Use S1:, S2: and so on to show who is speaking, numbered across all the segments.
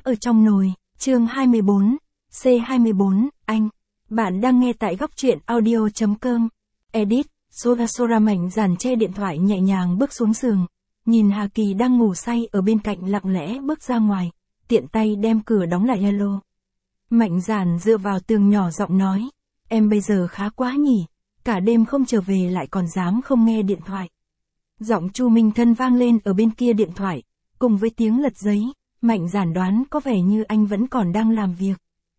S1: ở trong nồi, chương 24, C24, anh. Bạn đang nghe tại góc truyện audio.com. Edit, Sora mảnh dàn che điện thoại nhẹ nhàng bước xuống giường. Nhìn Hà Kỳ đang ngủ say ở bên cạnh lặng lẽ bước ra ngoài, tiện tay đem cửa đóng lại hello. Mạnh dàn dựa vào tường nhỏ giọng nói, em bây giờ khá quá nhỉ, cả đêm không trở về lại còn dám không nghe điện thoại. Giọng Chu Minh Thân vang lên ở bên kia điện thoại, cùng với tiếng lật giấy, Mạnh dàn đoán có vẻ như anh vẫn còn đang làm việc.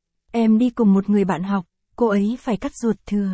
S1: Em đi cùng một người bạn học, cô ấy phải cắt ruột thừa.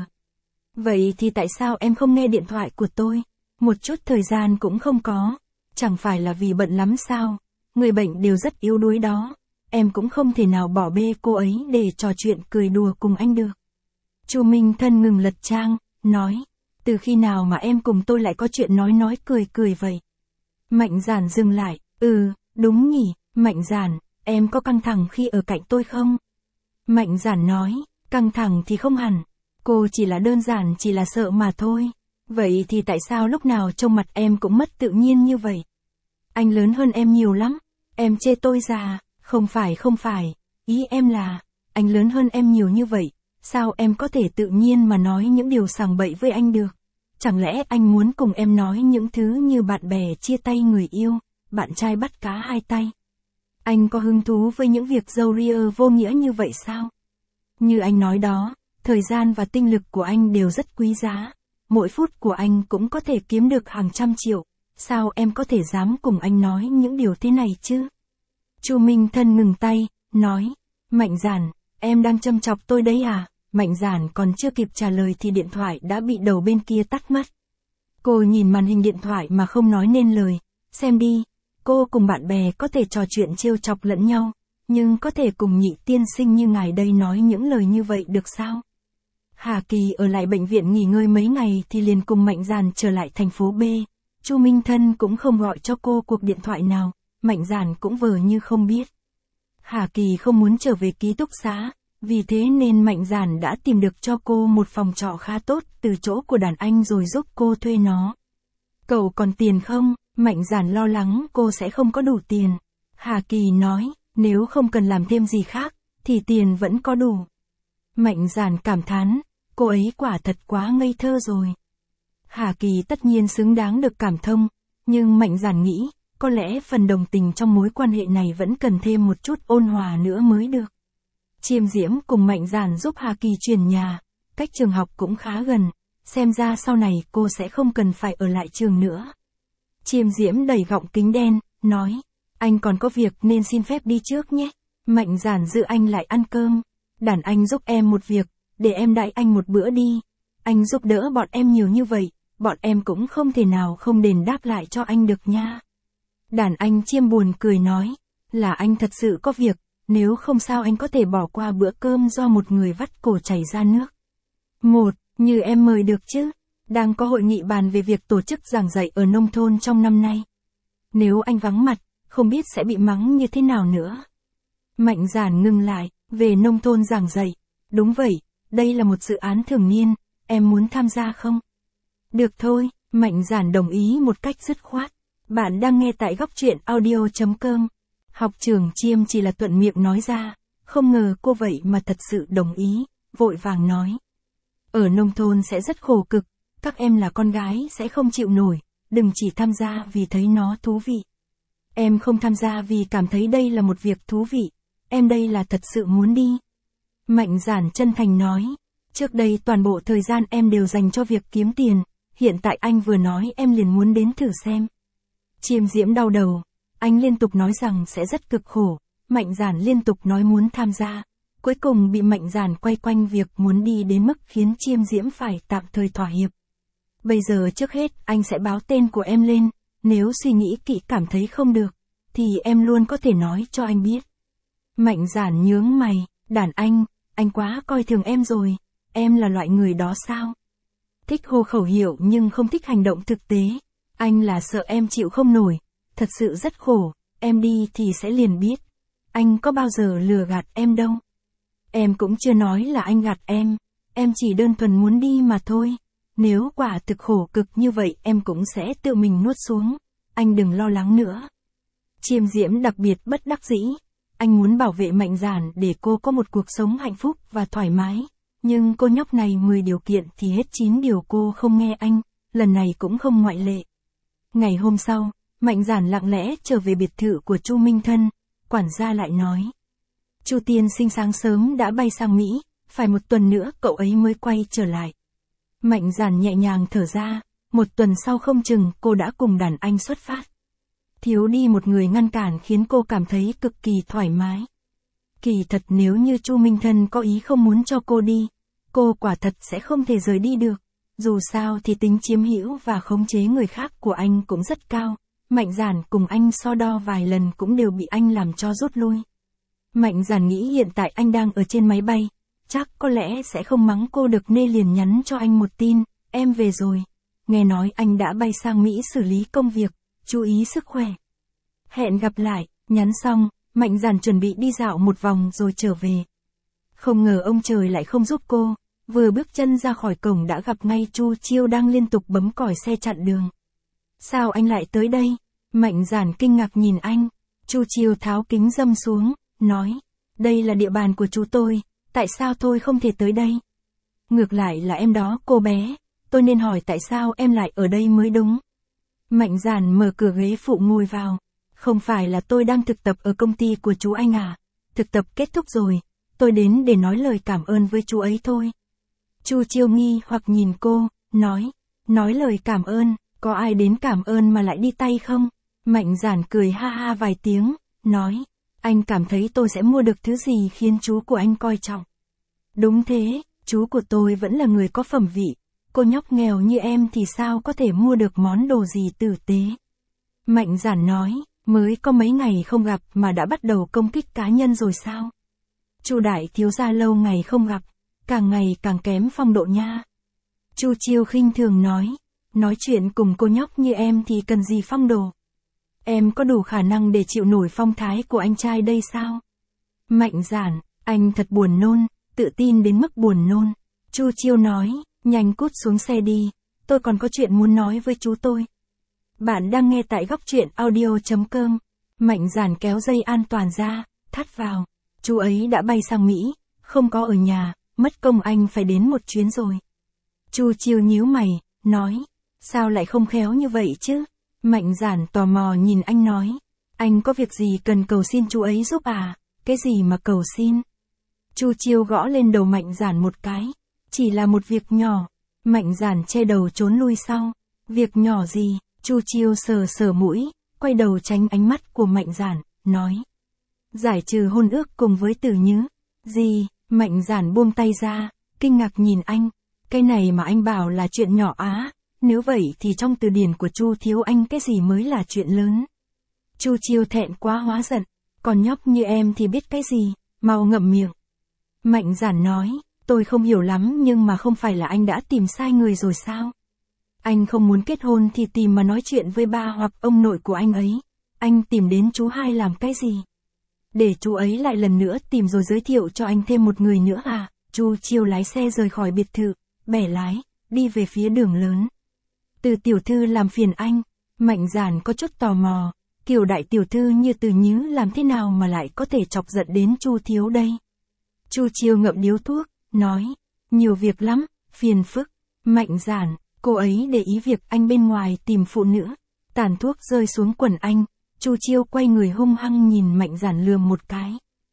S1: Vậy thì tại sao em không nghe điện thoại của tôi? Một chút thời gian cũng không có. Chẳng phải là vì bận lắm sao? Người bệnh đều rất yếu đuối đó. Em cũng không thể nào bỏ bê cô ấy để trò chuyện cười đùa cùng anh được. Chu Minh Thân ngừng lật trang, nói, từ khi nào mà em cùng tôi lại có chuyện nói cười vậy? Mạnh dàn dừng lại, đúng nhỉ, Mạnh dàn, em có căng thẳng khi ở cạnh tôi không? Mạnh dàn nói, căng thẳng thì không hẳn, cô chỉ là đơn giản chỉ là sợ mà thôi. Vậy thì tại sao lúc nào trông mặt em cũng mất tự nhiên như vậy? Anh lớn hơn em nhiều lắm, em chê tôi già, không phải, ý em là, anh lớn hơn em nhiều như vậy, sao em có thể tự nhiên mà nói những điều sằng bậy với anh được? Chẳng lẽ anh muốn cùng em nói những thứ như bạn bè chia tay người yêu, bạn trai bắt cá hai tay? Anh có hứng thú với những việc râu ria vô nghĩa như vậy sao? Như anh nói đó, thời gian và tinh lực của anh đều rất quý giá. Mỗi phút của anh cũng có thể kiếm được hàng trăm triệu. Sao em có thể dám cùng anh nói những điều thế này chứ? Chu Minh Thân ngừng tay, nói, Mạnh dàn, em đang châm chọc tôi đấy à? Mạnh dàn còn chưa kịp trả lời thì điện thoại đã bị đầu bên kia tắt mất. Cô nhìn màn hình điện thoại mà không nói nên lời. Xem đi, cô cùng bạn bè có thể trò chuyện trêu chọc lẫn nhau, nhưng có thể cùng nhị tiên sinh như ngài đây nói những lời như vậy được sao? Hà Kỳ ở lại bệnh viện nghỉ ngơi mấy ngày thì liền cùng Mạnh dàn trở lại thành phố B. Chu Minh Thân cũng không gọi cho cô cuộc điện thoại nào, Mạnh dàn cũng vờ như không biết. Hà Kỳ không muốn trở về ký túc xá, vì thế nên Mạnh dàn đã tìm được cho cô một phòng trọ khá tốt từ chỗ của đàn anh rồi giúp cô thuê nó. Cậu còn tiền không? Mạnh dàn lo lắng cô sẽ không có đủ tiền. Hà Kỳ nói, nếu không cần làm thêm gì khác, thì tiền vẫn có đủ. Mạnh dàn cảm thán, cô ấy quả thật quá ngây thơ rồi. Hà Kỳ tất nhiên xứng đáng được cảm thông, nhưng Mạnh dàn nghĩ, có lẽ phần đồng tình trong mối quan hệ này vẫn cần thêm một chút ôn hòa nữa mới được. Chiêm Diễm cùng Mạnh dàn giúp Hà Kỳ chuyển nhà, cách trường học cũng khá gần, xem ra sau này cô sẽ không cần phải ở lại trường nữa. Chiêm Diễm đẩy gọng kính đen, nói, anh còn có việc nên xin phép đi trước nhé. Mạnh dàn giữ anh lại ăn cơm. Đàn anh giúp em một việc, để em đãi anh một bữa đi. Anh giúp đỡ bọn em nhiều như vậy, bọn em cũng không thể nào không đền đáp lại cho anh được nha. Đàn anh Chiêm buồn cười nói, là anh thật sự có việc, nếu không sao anh có thể bỏ qua bữa cơm do một người vắt cổ chảy ra nước. Như em mời được chứ, đang có hội nghị bàn về việc tổ chức giảng dạy ở nông thôn trong năm nay. Nếu anh vắng mặt, không biết sẽ bị mắng như thế nào nữa. Mạnh dàn ngừng lại, về nông thôn giảng dạy. Đúng vậy, đây là một dự án thường niên, em muốn tham gia không? Được thôi, Mạnh dàn đồng ý một cách dứt khoát. Bạn đang nghe tại góc truyện audio.com. Học trưởng Chiêm chỉ là thuận miệng nói ra, không ngờ cô vậy mà thật sự đồng ý, vội vàng nói. Ở nông thôn sẽ rất khổ cực, các em là con gái sẽ không chịu nổi, đừng chỉ tham gia vì thấy nó thú vị. Em không tham gia vì cảm thấy đây là một việc thú vị, em đây là thật sự muốn đi. Mạnh dàn chân thành nói, trước đây toàn bộ thời gian em đều dành cho việc kiếm tiền, hiện tại anh vừa nói em liền muốn đến thử xem. Chiêm Diễm đau đầu, anh liên tục nói rằng sẽ rất cực khổ, Mạnh dàn liên tục nói muốn tham gia, cuối cùng bị Mạnh dàn quay quanh việc muốn đi đến mức khiến Chiêm Diễm phải tạm thời thỏa hiệp. Bây giờ trước hết anh sẽ báo tên của em lên, nếu suy nghĩ kỹ cảm thấy không được, thì em luôn có thể nói cho anh biết. Mạnh dàn nhướng mày, đàn anh quá coi thường em rồi, em là loại người đó sao? Thích hô khẩu hiệu nhưng không thích hành động thực tế, anh là sợ em chịu không nổi, thật sự rất khổ, em đi thì sẽ liền biết. Anh có bao giờ lừa gạt em đâu. Em cũng chưa nói là anh gạt em chỉ đơn thuần muốn đi mà thôi. Nếu quả thực khổ cực như vậy em cũng sẽ tự mình nuốt xuống, anh đừng lo lắng nữa. Chiêm Diễm đặc biệt bất đắc dĩ, anh muốn bảo vệ Mạnh Giản để cô có một cuộc sống hạnh phúc và thoải mái. Nhưng cô nhóc này 10 điều kiện thì hết 9 điều cô không nghe anh, lần này cũng không ngoại lệ. Ngày hôm sau, Mạnh Giản lặng lẽ trở về biệt thự của Chu Minh Thân, quản gia lại nói. Chu tiên sinh sáng sớm đã bay sang Mỹ, phải một tuần nữa cậu ấy mới quay trở lại. Mạnh Giản nhẹ nhàng thở ra, một tuần sau không chừng cô đã cùng đàn anh xuất phát. Thiếu đi một người ngăn cản khiến cô cảm thấy cực kỳ thoải mái. Kỳ thật nếu như Chu Minh Thân có ý không muốn cho cô đi, cô quả thật sẽ không thể rời đi được. Dù sao thì tính chiếm hữu và khống chế người khác của anh cũng rất cao. Mạnh Giản cùng anh so đo vài lần cũng đều bị anh làm cho rút lui. Mạnh Giản nghĩ hiện tại anh đang ở trên máy bay, chắc có lẽ sẽ không mắng cô được nên liền nhắn cho anh một tin, em về rồi. Nghe nói anh đã bay sang Mỹ xử lý công việc, chú ý sức khỏe. Hẹn gặp lại, nhắn xong, Mạnh Giản chuẩn bị đi dạo một vòng rồi trở về. Không ngờ ông trời lại không giúp cô, vừa bước chân ra khỏi cổng đã gặp ngay Chu Chiêu đang liên tục bấm còi xe chặn đường. Sao anh lại tới đây? Mạnh Giản kinh ngạc nhìn anh. Chu Chiêu tháo kính râm xuống, nói, đây là địa bàn của chú tôi, tại sao tôi không thể tới đây? Ngược lại là em đó cô bé, tôi nên hỏi tại sao em lại ở đây mới đúng. Mạnh Giản mở cửa ghế phụ ngồi vào. Không phải là tôi đang thực tập ở công ty của chú anh à? Thực tập kết thúc rồi, tôi đến để nói lời cảm ơn với chú ấy thôi. Chu Chiêu nghi hoặc nhìn cô, nói lời cảm ơn, có ai đến cảm ơn mà lại đi tay không? Mạnh Giản cười ha ha vài tiếng, nói, anh cảm thấy tôi sẽ mua được thứ gì khiến chú của anh coi trọng. Đúng thế, chú của tôi vẫn là người có phẩm vị, cô nhóc nghèo như em thì sao có thể mua được món đồ gì tử tế. Mạnh Giản nói, mới có mấy ngày không gặp mà đã bắt đầu công kích cá nhân rồi sao? Chu đại thiếu gia lâu ngày không gặp, càng ngày càng kém phong độ nha. Chu Chiêu khinh thường nói chuyện cùng cô nhóc như em thì cần gì phong độ? Em có đủ khả năng để chịu nổi phong thái của anh trai đây sao? Mạnh Giản, anh thật buồn nôn, tự tin đến mức buồn nôn. Chu Chiêu nói, nhanh cút xuống xe đi, tôi còn có chuyện muốn nói với chú tôi. Bạn đang nghe tại góc truyện audio.com. Mạnh Giản kéo dây an toàn ra, thắt vào. Chú ấy đã bay sang Mỹ, không có ở nhà, mất công anh phải đến một chuyến rồi. Chu Chiêu nhíu mày, nói, sao lại không khéo như vậy chứ? Mạnh Giản tò mò nhìn anh nói, anh có việc gì cần cầu xin chú ấy giúp à? Cái gì mà cầu xin? Chu Chiêu gõ lên đầu Mạnh Giản một cái, chỉ là một việc nhỏ. Mạnh Giản che đầu trốn lui sau. Việc nhỏ gì? Chu Chiêu sờ mũi, quay đầu tránh ánh mắt của Mạnh Giản, nói. Giải trừ hôn ước cùng với Tử Nhứ. Gì? Mạnh Giản buông tay ra, kinh ngạc nhìn anh. Cái này mà anh bảo là chuyện nhỏ á, nếu vậy thì trong từ điển của Chu thiếu anh cái gì mới là chuyện lớn. Chu Chiêu thẹn quá hóa giận, còn nhóc như em thì biết cái gì, mau ngậm miệng. Mạnh Giản nói, tôi không hiểu lắm nhưng mà không phải là anh đã tìm sai người rồi sao? Anh không muốn kết hôn thì tìm mà nói chuyện với ba hoặc ông nội của anh ấy. Anh tìm đến chú hai làm cái gì? Để chú ấy lại lần nữa tìm rồi giới thiệu cho anh thêm một người nữa à? Chu Chiêu lái xe rời khỏi biệt thự, bẻ lái, đi về phía đường lớn. Từ tiểu thư làm phiền anh. Mạnh Giản có chút tò mò, kiểu đại tiểu thư như Từ Nhứ làm thế nào mà lại có thể chọc giận đến Chu thiếu đây? Chu Chiêu ngậm điếu thuốc, nói, nhiều việc lắm, phiền phức. Mạnh Giản, cô ấy để ý việc anh bên ngoài tìm phụ nữ. Tàn thuốc rơi xuống quần anh, Chu Chiêu quay người hung hăng nhìn Mạnh Giản lườm một cái.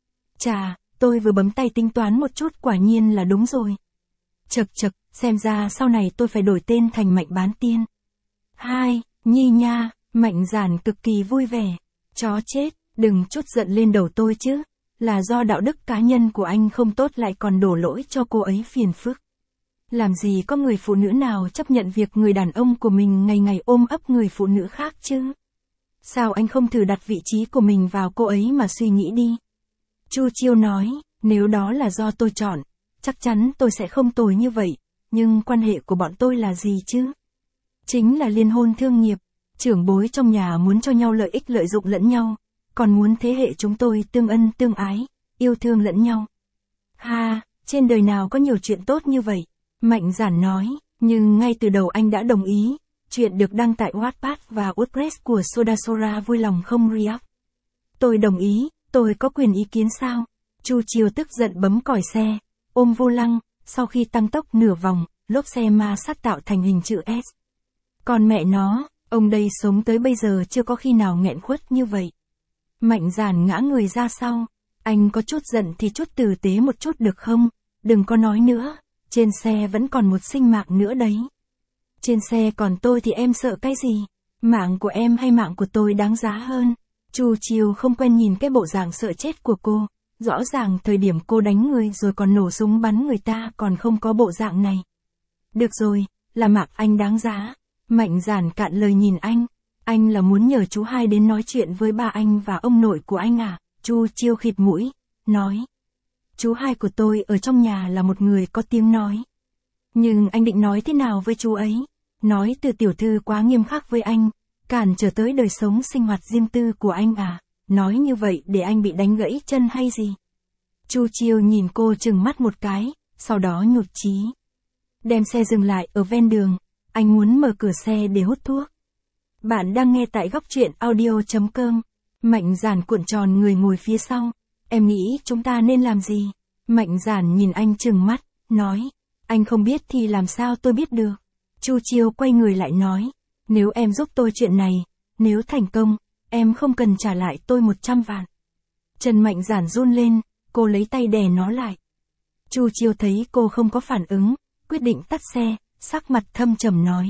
S1: Chà, tôi vừa bấm tay tính toán một chút quả nhiên là đúng rồi. Chậc, xem ra sau này tôi phải đổi tên thành Mạnh Bán Tiên. Hai, Nhi nha, Mạnh Giản cực kỳ vui vẻ. Chó chết, đừng trút giận lên đầu tôi chứ. Là do đạo đức cá nhân của anh không tốt lại còn đổ lỗi cho cô ấy phiền phức. Làm gì có người phụ nữ nào chấp nhận việc người đàn ông của mình ngày ngày ôm ấp người phụ nữ khác chứ? Sao anh không thử đặt vị trí của mình vào cô ấy mà suy nghĩ đi? Chu Chiêu nói, nếu đó là do tôi chọn, chắc chắn tôi sẽ không tồi như vậy, nhưng quan hệ của bọn tôi là gì chứ? Chính là liên hôn thương nghiệp, trưởng bối trong nhà muốn cho nhau lợi ích lợi dụng lẫn nhau, còn muốn thế hệ chúng tôi tương ân tương ái, yêu thương lẫn nhau. Ha, trên đời nào có nhiều chuyện tốt như vậy? Mạnh Giản nói, nhưng ngay từ đầu anh đã đồng ý, chuyện được đăng tại Wattpad và WordPress của Sodasora vui lòng không react. Tôi đồng ý, Tôi có quyền ý kiến sao? Chu Chiêu tức giận bấm còi xe, ôm vô lăng, sau khi tăng tốc nửa vòng, lốp xe ma sát tạo thành hình chữ S. Còn mẹ nó, ông đây sống tới bây giờ chưa có khi nào nghẹn khuất như vậy. Mạnh Giản ngã người ra sau, anh có chút giận thì chút tử tế một chút được không? Đừng có nói nữa, trên xe vẫn còn một sinh mạng nữa đấy. Trên xe còn tôi thì em sợ cái gì? Mạng của em hay mạng của tôi đáng giá hơn? Chu Chiêu không quen nhìn cái bộ dạng sợ chết của cô. Rõ ràng thời điểm cô đánh người rồi còn nổ súng bắn người ta còn không có bộ dạng này. Được rồi, là mạng anh đáng giá. Mạnh Giản cạn lời nhìn anh là muốn nhờ chú hai đến nói chuyện với ba anh và ông nội của anh à? Chu Chiêu khịt mũi, nói. Chú hai của tôi ở trong nhà là một người có tiếng nói. Nhưng anh định nói thế nào với chú ấy? Nói từ tiểu thư quá nghiêm khắc với anh, cản trở tới đời sống sinh hoạt riêng tư của anh à? Nói như vậy để anh bị đánh gãy chân hay gì? Chu Chiêu nhìn cô trừng mắt một cái, sau đó nhụt chí. Đem xe dừng lại ở ven đường, anh muốn mở cửa xe để hút thuốc. Bạn đang nghe tại góc truyện audio.com. Mạnh Giản cuộn tròn người ngồi phía sau. Em nghĩ chúng ta nên làm gì? Mạnh Giản nhìn anh trừng mắt, nói. Anh không biết thì làm sao tôi biết được? Chu Chiêu quay người lại nói. Nếu em giúp tôi chuyện này, nếu thành công, em không cần trả lại tôi 100 vạn. Chân Mạnh Giản run lên, cô lấy tay đè nó lại. Chu Chiêu thấy cô không có phản ứng, quyết định tắt xe, sắc mặt thâm trầm nói.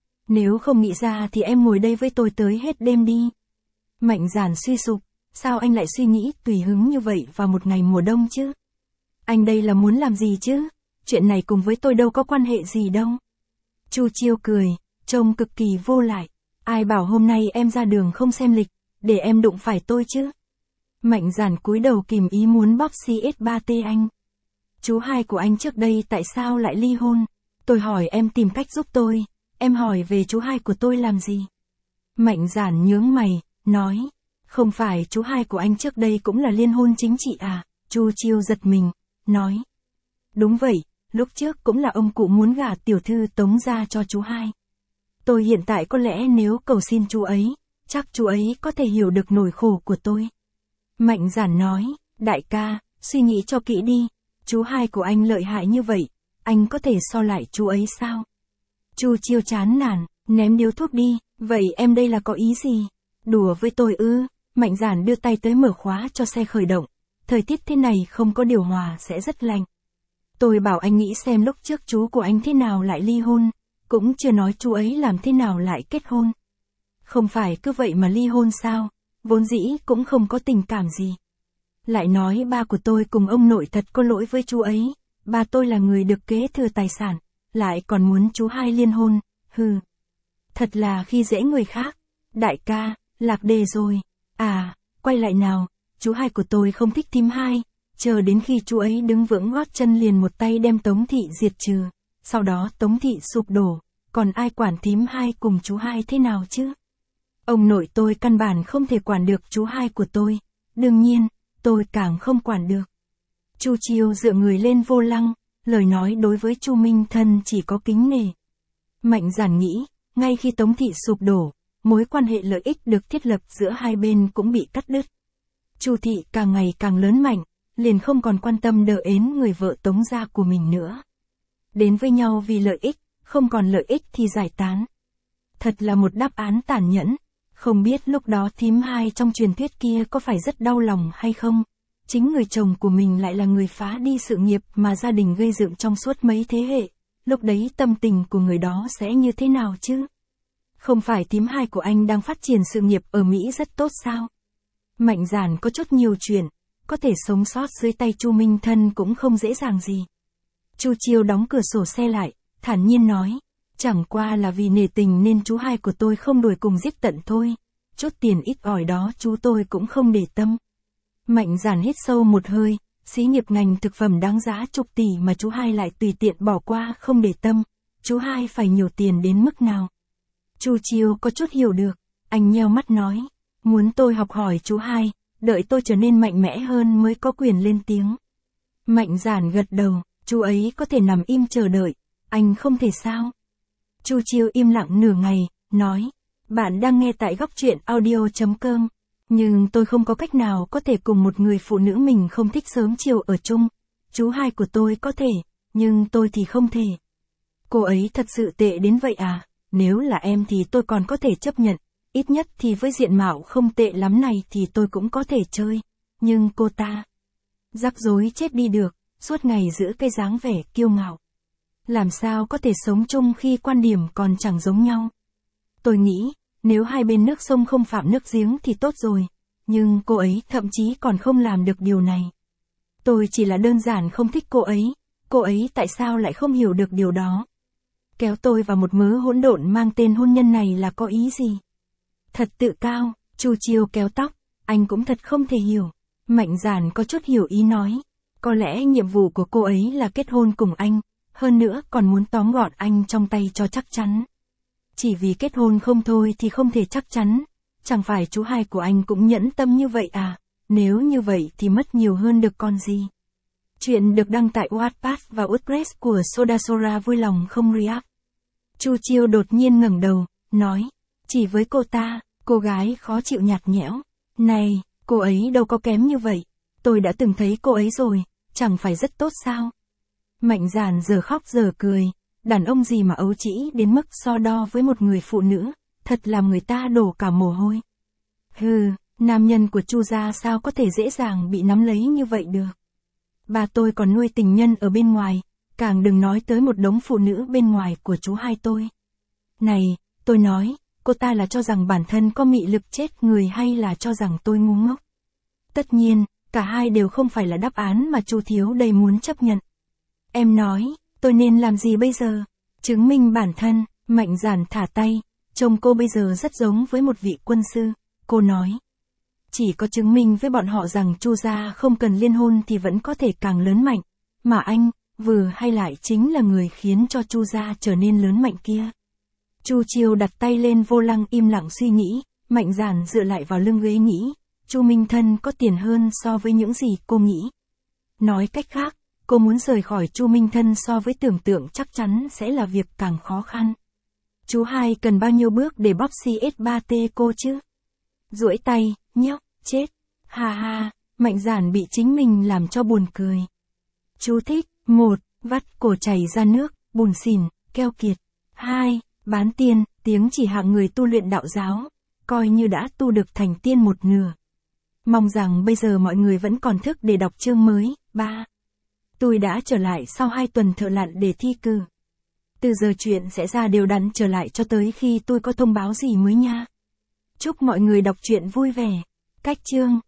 S1: Nếu không nghĩ ra thì em ngồi đây với tôi tới hết đêm đi. Mạnh Giản suy sụp, sao anh lại suy nghĩ tùy hứng như vậy vào một ngày mùa đông chứ? Anh đây là muốn làm gì chứ? Chuyện này cùng với tôi đâu có quan hệ gì đâu. Chu Chiêu cười, trông cực kỳ vô lại. Ai bảo hôm nay em ra đường không xem lịch, để em đụng phải tôi chứ? Mạnh Giản cúi đầu kìm ý muốn bóp CS3T anh. Chú hai của anh trước đây tại sao lại ly hôn? Tôi hỏi em tìm cách giúp tôi, em hỏi về chú hai của tôi làm gì? Mạnh Giản nhướng mày, nói. Không phải chú hai của anh trước đây cũng là liên hôn chính trị à? Chu Chiêu giật mình, nói. Đúng vậy, lúc trước cũng là ông cụ muốn gả tiểu thư Tống ra cho chú hai. Tôi hiện tại có lẽ nếu cầu xin chú ấy, chắc chú ấy có thể hiểu được nỗi khổ của tôi. Mạnh Giản nói, đại ca, suy nghĩ cho kỹ đi, chú hai của anh lợi hại như vậy, anh có thể so lại chú ấy sao? Chu Chiêu chán nản, ném điếu thuốc đi, vậy em đây là có ý gì? Đùa với tôi ư? Mạnh Giản đưa tay tới mở khóa cho xe khởi động, thời tiết thế này không có điều hòa sẽ rất lạnh. Tôi bảo anh nghĩ xem lúc trước chú của anh thế nào lại ly hôn, cũng chưa nói chú ấy làm thế nào lại kết hôn. Không phải cứ vậy mà ly hôn sao, vốn dĩ cũng không có tình cảm gì. Lại nói ba của tôi cùng ông nội thật có lỗi với chú ấy, ba tôi là người được kế thừa tài sản, lại còn muốn chú hai liên hôn, hừ. Thật là khi dễ người khác. Đại ca, lạc đề rồi. À, quay lại nào, chú hai của tôi không thích thím hai, chờ đến khi chú ấy đứng vững gót chân liền một tay đem Tống thị diệt trừ, sau đó Tống thị sụp đổ, còn ai quản thím hai cùng chú hai thế nào chứ? Ông nội tôi căn bản không thể quản được chú hai của tôi, đương nhiên, tôi càng không quản được. Chu Chiêu dựa người lên vô lăng, lời nói đối với Chu Minh Thân chỉ có kính nể. Mạnh Giản nghĩ, ngay khi Tống thị sụp đổ, mối quan hệ lợi ích được thiết lập giữa hai bên cũng bị cắt đứt. Chu thị càng ngày càng lớn mạnh, liền không còn quan tâm đờ ến người vợ Tống gia của mình nữa. Đến với nhau vì lợi ích, không còn lợi ích thì giải tán. Thật là một đáp án tàn nhẫn, không biết lúc đó thím hai trong truyền thuyết kia có phải rất đau lòng hay không? Chính người chồng của mình lại là người phá đi sự nghiệp mà gia đình gây dựng trong suốt mấy thế hệ, lúc đấy tâm tình của người đó sẽ như thế nào chứ? Không phải thím hai của anh đang phát triển sự nghiệp ở Mỹ rất tốt sao? Mạnh Giản có chút nhiều chuyện, có thể sống sót dưới tay Chu Minh Thân cũng không dễ dàng gì. Chu Chiêu đóng cửa sổ xe lại, thản nhiên nói, chẳng qua là vì nể tình nên chú hai của tôi không đuổi cùng giết tận thôi, chút tiền ít ỏi đó chú tôi cũng không để tâm. Mạnh Giản hít sâu một hơi, xí nghiệp ngành thực phẩm đáng giá chục tỷ mà chú hai lại tùy tiện bỏ qua không để tâm, chú hai phải nhiều tiền đến mức nào? Chu Chiêu có chút hiểu được, anh nheo mắt nói, muốn tôi học hỏi chú hai, đợi tôi trở nên mạnh mẽ hơn mới có quyền lên tiếng. Mạnh Giản gật đầu, chú ấy có thể nằm im chờ đợi, anh không thể sao? Chu Chiêu im lặng nửa ngày, nói, bạn đang nghe tại góc truyện audio.com. Nhưng tôi không có cách nào có thể cùng một người phụ nữ mình không thích sớm chiều ở chung. Chú hai của tôi có thể, nhưng tôi thì không thể. Cô ấy thật sự tệ đến vậy à? Nếu là em thì tôi còn có thể chấp nhận. Ít nhất thì với diện mạo không tệ lắm này thì tôi cũng có thể chơi. Nhưng cô ta... rắc rối chết đi được, suốt ngày giữ cái dáng vẻ kiêu ngạo. Làm sao có thể sống chung khi quan điểm còn chẳng giống nhau? Tôi nghĩ, nếu hai bên nước sông không phạm nước giếng thì tốt rồi. Nhưng cô ấy thậm chí còn không làm được điều này. Tôi chỉ là đơn giản không thích cô ấy tại sao lại không hiểu được điều đó? Kéo tôi vào một mớ hỗn độn mang tên hôn nhân này là có ý gì? Thật tự cao, Chu Chiêu kéo tóc, anh cũng thật không thể hiểu. Mạnh Giản có chút hiểu ý nói, có lẽ nhiệm vụ của cô ấy là kết hôn cùng anh, hơn nữa còn muốn tóm gọn anh trong tay cho chắc chắn. Chỉ vì kết hôn không thôi thì không thể chắc chắn, chẳng phải chú hai của anh cũng nhẫn tâm như vậy à? Nếu như vậy thì mất nhiều hơn được con gì? Chuyện được đăng tại Wattpad và WordPress của Sodasora vui lòng không react. Chu Chiêu đột nhiên ngẩng đầu, nói, chỉ với cô ta, cô gái khó chịu nhạt nhẽo. Này, cô ấy đâu có kém như vậy. Tôi đã từng thấy cô ấy rồi, chẳng phải rất tốt sao? Mạnh Giản giờ khóc giờ cười, đàn ông gì mà ấu trĩ đến mức so đo với một người phụ nữ, thật làm người ta đổ cả mồ hôi. Hừ, nam nhân của Chu gia sao có thể dễ dàng bị nắm lấy như vậy được. Bà tôi còn nuôi tình nhân ở bên ngoài, càng đừng nói tới một đống phụ nữ bên ngoài của chú hai tôi. Này, tôi nói, cô ta là cho rằng bản thân có mị lực chết người hay là cho rằng tôi ngu ngốc? Tất nhiên, cả hai đều không phải là đáp án mà Chu thiếu đây muốn chấp nhận. Em nói, tôi nên làm gì bây giờ? Chứng minh bản thân. Mạnh Giản thả tay, trông cô bây giờ rất giống với một vị quân sư. Cô nói, chỉ có chứng minh với bọn họ rằng Chu gia không cần liên hôn thì vẫn có thể càng lớn mạnh. Mà anh, vừa hay lại chính là người khiến cho Chu gia trở nên lớn mạnh kia. Chu Chiêu đặt tay lên vô lăng im lặng suy nghĩ, Mạnh Giản dựa lại vào lưng ghế nghĩ, Chu Minh Thân có tiền hơn so với những gì cô nghĩ. Nói cách khác, cô muốn rời khỏi Chu Minh Thân so với tưởng tượng chắc chắn sẽ là việc càng khó khăn. Chú hai cần bao nhiêu bước để bóp CS3T cô chứ? Duỗi tay, nhóc, chết. Ha ha, Mạnh Giản bị chính mình làm cho buồn cười. Chú thích, 1. Vắt cổ chảy ra nước, bùn xỉn, keo kiệt. 2. Bán tiên, tiếng chỉ hạng người tu luyện đạo giáo, coi như đã tu được thành tiên một nửa. Mong rằng bây giờ mọi người vẫn còn thức để đọc chương mới. 3. Tôi đã trở lại sau 2 tuần thợ lặn để thi cử. Từ giờ chuyện sẽ ra đều đặn trở lại cho tới khi tôi có thông báo gì mới nha. Chúc mọi người đọc truyện vui vẻ. Cách chương